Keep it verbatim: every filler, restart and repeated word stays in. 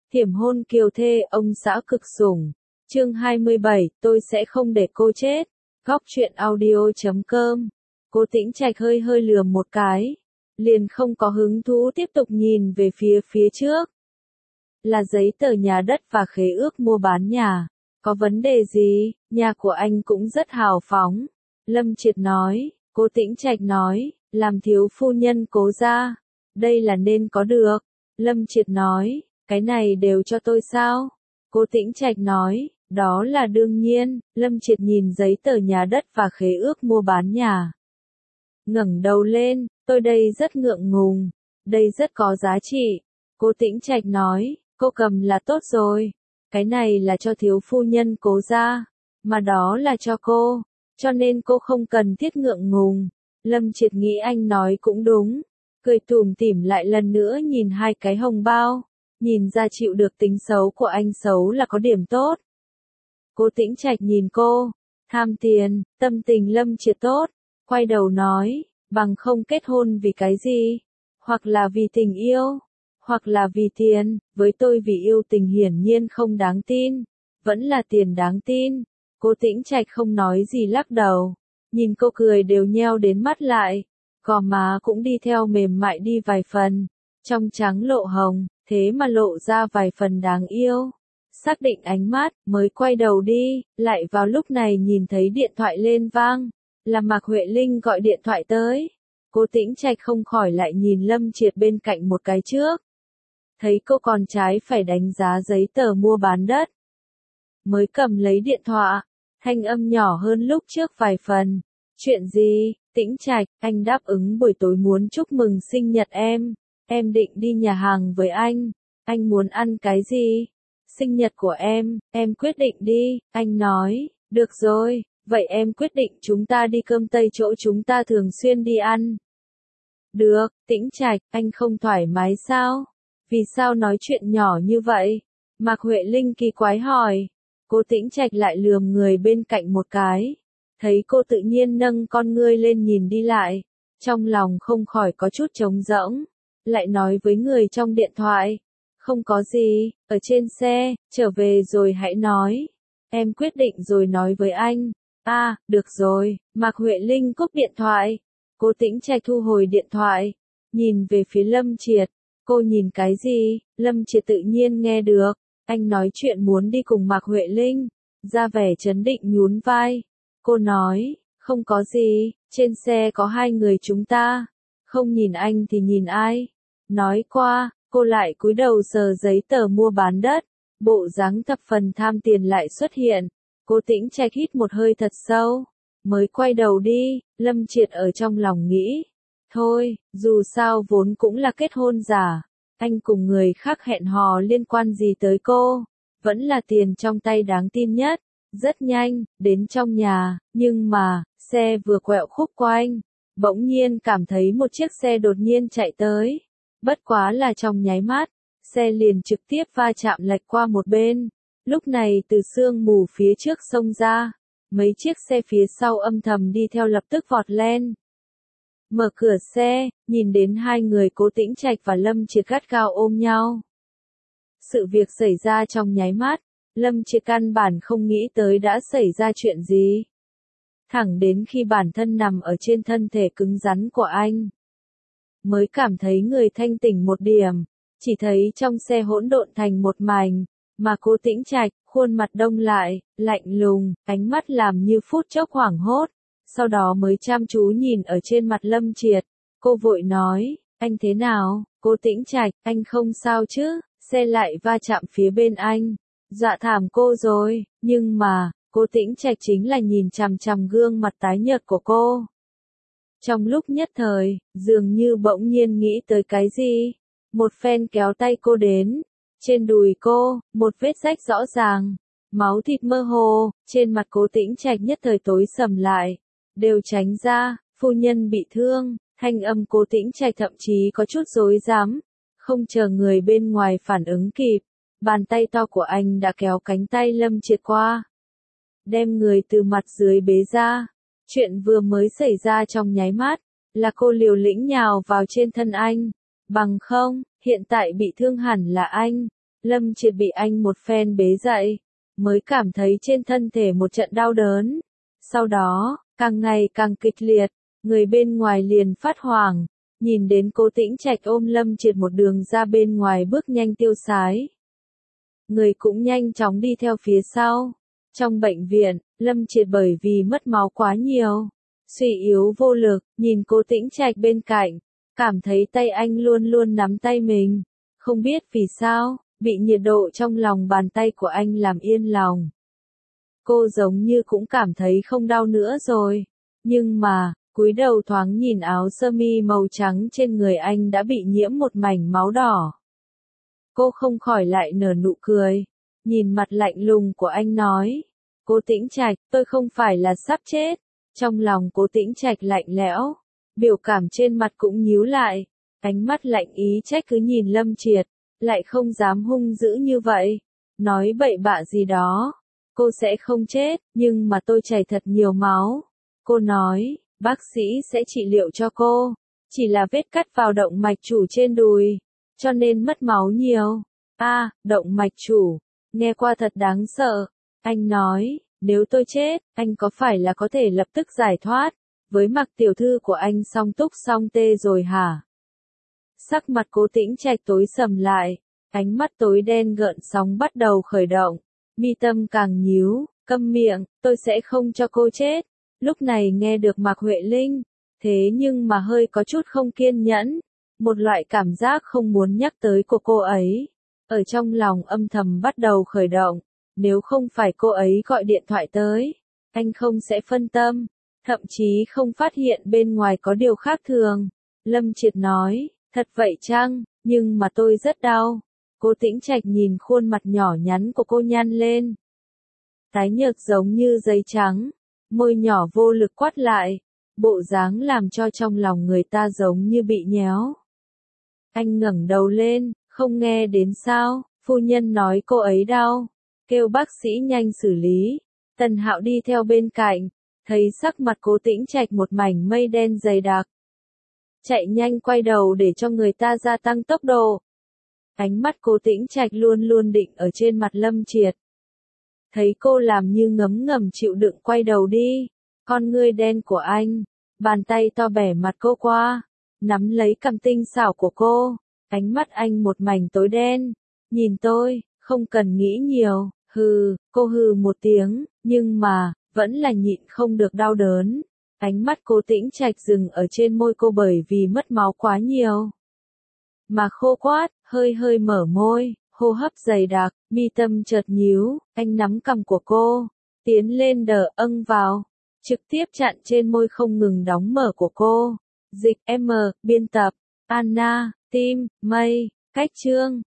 Hiểm hôn kiều thê ông xã cực sủng. Chương hai mươi bảy, tôi sẽ không để cô chết. Góc truyện audio chấm com. Cố Tĩnh Trạch hơi hơi lườm một cái, liền không có hứng thú tiếp tục nhìn về phía phía trước. Là giấy tờ nhà đất và khế ước mua bán nhà. Có vấn đề gì? Nhà của anh cũng rất hào phóng. Lâm Triệt nói. Cố Tĩnh Trạch nói, làm thiếu phu nhân Cố gia, đây là nên có được. Lâm Triệt nói, cái này đều cho tôi sao? Cố Tĩnh Trạch nói, đó là đương nhiên. Lâm Triệt nhìn giấy tờ nhà đất và khế ước mua bán nhà. Ngẩng đầu lên, tôi đây rất ngượng ngùng, đây rất có giá trị. Cố Tĩnh Trạch nói, cô cầm là tốt rồi. Cái này là cho thiếu phu nhân Cố gia, mà đó là cho cô, cho nên cô không cần thiết ngượng ngùng. Lâm Triệt nghĩ anh nói cũng đúng, cười tủm tỉm lại lần nữa nhìn hai cái hồng bao, nhìn ra chịu được tính xấu của anh xấu là có điểm tốt. Cố Tĩnh Trạch nhìn cô, tham tiền, tâm tình Lâm Triệt tốt, quay đầu nói, bằng không kết hôn vì cái gì? Hoặc là vì tình yêu, hoặc là vì tiền, với tôi vì yêu tình hiển nhiên không đáng tin, vẫn là tiền đáng tin. Cố Tĩnh Trạch không nói gì lắc đầu, nhìn cô cười đều nheo đến mắt lại, gò má cũng đi theo mềm mại đi vài phần, trong trắng lộ hồng, thế mà lộ ra vài phần đáng yêu. Xác định ánh mắt, mới quay đầu đi, lại vào lúc này nhìn thấy điện thoại lên vang, là Mạc Huệ Linh gọi điện thoại tới. Cố Tĩnh Trạch không khỏi lại nhìn Lâm Triệt bên cạnh một cái trước. Thấy cô còn trái phải đánh giá giấy tờ mua bán đất. Mới cầm lấy điện thoại, thanh âm nhỏ hơn lúc trước vài phần. Chuyện gì? Tĩnh Trạch, anh đáp ứng buổi tối muốn chúc mừng sinh nhật em. Em định đi nhà hàng với anh. Anh muốn ăn cái gì? Sinh nhật của em, em quyết định đi. Anh nói, được rồi, vậy em quyết định chúng ta đi cơm Tây chỗ chúng ta thường xuyên đi ăn. Được, Tĩnh Trạch, anh không thoải mái sao? Vì sao nói chuyện nhỏ như vậy? Mạc Huệ Linh kỳ quái hỏi. Cố Tĩnh Trạch lại lườm người bên cạnh một cái. Thấy cô tự nhiên nâng con ngươi lên nhìn đi lại. Trong lòng không khỏi có chút trống rỗng. Lại nói với người trong điện thoại. Không có gì, ở trên xe, trở về rồi hãy nói. Em quyết định rồi nói với anh. À, được rồi, Mạc Huệ Linh cúp điện thoại. Cố Tĩnh Trạch thu hồi điện thoại. Nhìn về phía Lâm Triệt. Cô nhìn cái gì? Lâm Triệt tự nhiên nghe được. Anh nói chuyện muốn đi cùng Mạc Huệ Linh. Ra vẻ trấn định nhún vai. Cô nói, không có gì, trên xe có hai người chúng ta. Không nhìn anh thì nhìn ai? Nói qua, cô lại cúi đầu sờ giấy tờ mua bán đất. Bộ dáng thập phần tham tiền lại xuất hiện. Cố Tĩnh Trạch hít một hơi thật sâu. Mới quay đầu đi, Lâm Triệt ở trong lòng nghĩ. Thôi, dù sao vốn cũng là kết hôn giả. Anh cùng người khác hẹn hò liên quan gì tới cô? Vẫn là tiền trong tay đáng tin nhất. Rất nhanh, đến trong nhà, nhưng mà, xe vừa quẹo khúc qua anh. Bỗng nhiên cảm thấy một chiếc xe đột nhiên chạy tới. Bất quá là trong nháy mắt, xe liền trực tiếp va chạm lệch qua một bên. Lúc này từ sương mù phía trước xông ra. Mấy chiếc xe phía sau âm thầm đi theo lập tức vọt lên. Mở cửa xe, nhìn đến hai người Cố Tĩnh Trạch và Lâm Triệt gắt gao ôm nhau. Sự việc xảy ra trong nháy mắt, Lâm Triệt căn bản không nghĩ tới đã xảy ra chuyện gì. Thẳng đến khi bản thân nằm ở trên thân thể cứng rắn của anh. Mới cảm thấy người thanh tỉnh một điểm, chỉ thấy trong xe hỗn độn thành một mảnh, mà Cố Tĩnh Trạch, khuôn mặt đông lại, lạnh lùng, ánh mắt làm như phút chốc hoảng hốt. Sau đó mới chăm chú nhìn ở trên mặt Lâm Triệt, cô vội nói, anh thế nào? Cố Tĩnh Trạch, anh không sao chứ? Xe lại va chạm phía bên anh, dọa thảm cô rồi, nhưng mà, Cố Tĩnh Trạch chính là nhìn chằm chằm gương mặt tái nhợt của cô. Trong lúc nhất thời, dường như bỗng nhiên nghĩ tới cái gì, một phen kéo tay cô đến, trên đùi cô, một vết rách rõ ràng, máu thịt mơ hồ, trên mặt Cố Tĩnh Trạch nhất thời tối sầm lại. Đều tránh ra, phu nhân bị thương, thanh âm Cố Tĩnh Trạch thậm chí có chút rối rắm, không chờ người bên ngoài phản ứng kịp, bàn tay to của anh đã kéo cánh tay Lâm Triệt qua, đem người từ mặt dưới bế ra. Chuyện vừa mới xảy ra trong nháy mắt, là cô liều lĩnh nhào vào trên thân anh, bằng không, hiện tại bị thương hẳn là anh. Lâm Triệt bị anh một phen bế dậy, mới cảm thấy trên thân thể một trận đau đớn. Sau đó, càng ngày càng kịch liệt, người bên ngoài liền phát hoảng, nhìn đến Cố Tĩnh Trạch ôm Lâm Triệt một đường ra bên ngoài bước nhanh tiêu sái. Người cũng nhanh chóng đi theo phía sau. Trong bệnh viện, Lâm Triệt bởi vì mất máu quá nhiều, suy yếu vô lực, nhìn Cố Tĩnh Trạch bên cạnh, cảm thấy tay anh luôn luôn nắm tay mình, không biết vì sao, bị nhiệt độ trong lòng bàn tay của anh làm yên lòng. Cô giống như cũng cảm thấy không đau nữa rồi, nhưng mà, cúi đầu thoáng nhìn áo sơ mi màu trắng trên người anh đã bị nhiễm một mảnh máu đỏ. Cô không khỏi lại nở nụ cười, nhìn mặt lạnh lùng của anh nói, Cố Tĩnh Trạch, tôi không phải là sắp chết. Trong lòng Cố Tĩnh Trạch lạnh lẽo, biểu cảm trên mặt cũng nhíu lại, ánh mắt lạnh ý trách cứ nhìn Lâm Triệt, lại không dám hung dữ như vậy, nói bậy bạ gì đó. Cô sẽ không chết, nhưng mà tôi chảy thật nhiều máu. Cô nói, bác sĩ sẽ trị liệu cho cô, chỉ là vết cắt vào động mạch chủ trên đùi, cho nên mất máu nhiều. A, à, động mạch chủ, nghe qua thật đáng sợ. Anh nói, nếu tôi chết, anh có phải là có thể lập tức giải thoát, với Mặc tiểu thư của anh song túc song tê rồi hả? Sắc mặt Cố Tĩnh Trạch tối sầm lại, ánh mắt tối đen gợn sóng bắt đầu khởi động, mi tâm càng nhíu, câm miệng, tôi sẽ không cho cô chết. Lúc này nghe được Mạc Huệ Linh, thế nhưng mà hơi có chút không kiên nhẫn, một loại cảm giác không muốn nhắc tới của cô ấy, ở trong lòng âm thầm bắt đầu khởi động. Nếu không phải cô ấy gọi điện thoại tới, anh không sẽ phân tâm, thậm chí không phát hiện bên ngoài có điều khác thường. Lâm Triệt nói, thật vậy chăng, nhưng mà tôi rất đau. Cố Tĩnh Trạch nhìn khuôn mặt nhỏ nhắn của cô nhăn lên. Tái nhợt giống như giấy trắng, môi nhỏ vô lực quát lại, bộ dáng làm cho trong lòng người ta giống như bị nhéo. Anh ngẩng đầu lên, không nghe đến sao, phu nhân nói cô ấy đau. Kêu bác sĩ nhanh xử lý. Tần Hạo đi theo bên cạnh, thấy sắc mặt Cố Tĩnh Trạch một mảnh mây đen dày đặc. Chạy nhanh quay đầu để cho người ta gia tăng tốc độ. Ánh mắt Cố Tĩnh Trạch luôn luôn định ở trên mặt Lâm Triệt. Thấy cô làm như ngấm ngầm chịu đựng quay đầu đi, con ngươi đen của anh, bàn tay to bẻ mặt cô qua, nắm lấy cằm tinh xảo của cô, ánh mắt anh một mảnh tối đen, nhìn tôi, không cần nghĩ nhiều. Hừ, cô hừ một tiếng, nhưng mà, vẫn là nhịn không được đau đớn. Ánh mắt Cố Tĩnh Trạch dừng ở trên môi cô bởi vì mất máu quá nhiều. Mà khô quát, hơi hơi mở môi, hô hấp dày đặc, mi tâm chợt nhíu, anh nắm cằm của cô, tiến lên đờ âng vào, trực tiếp chặn trên môi không ngừng đóng mở của cô. Dịch M, biên tập, Anna, Tim, Mây, cách chương.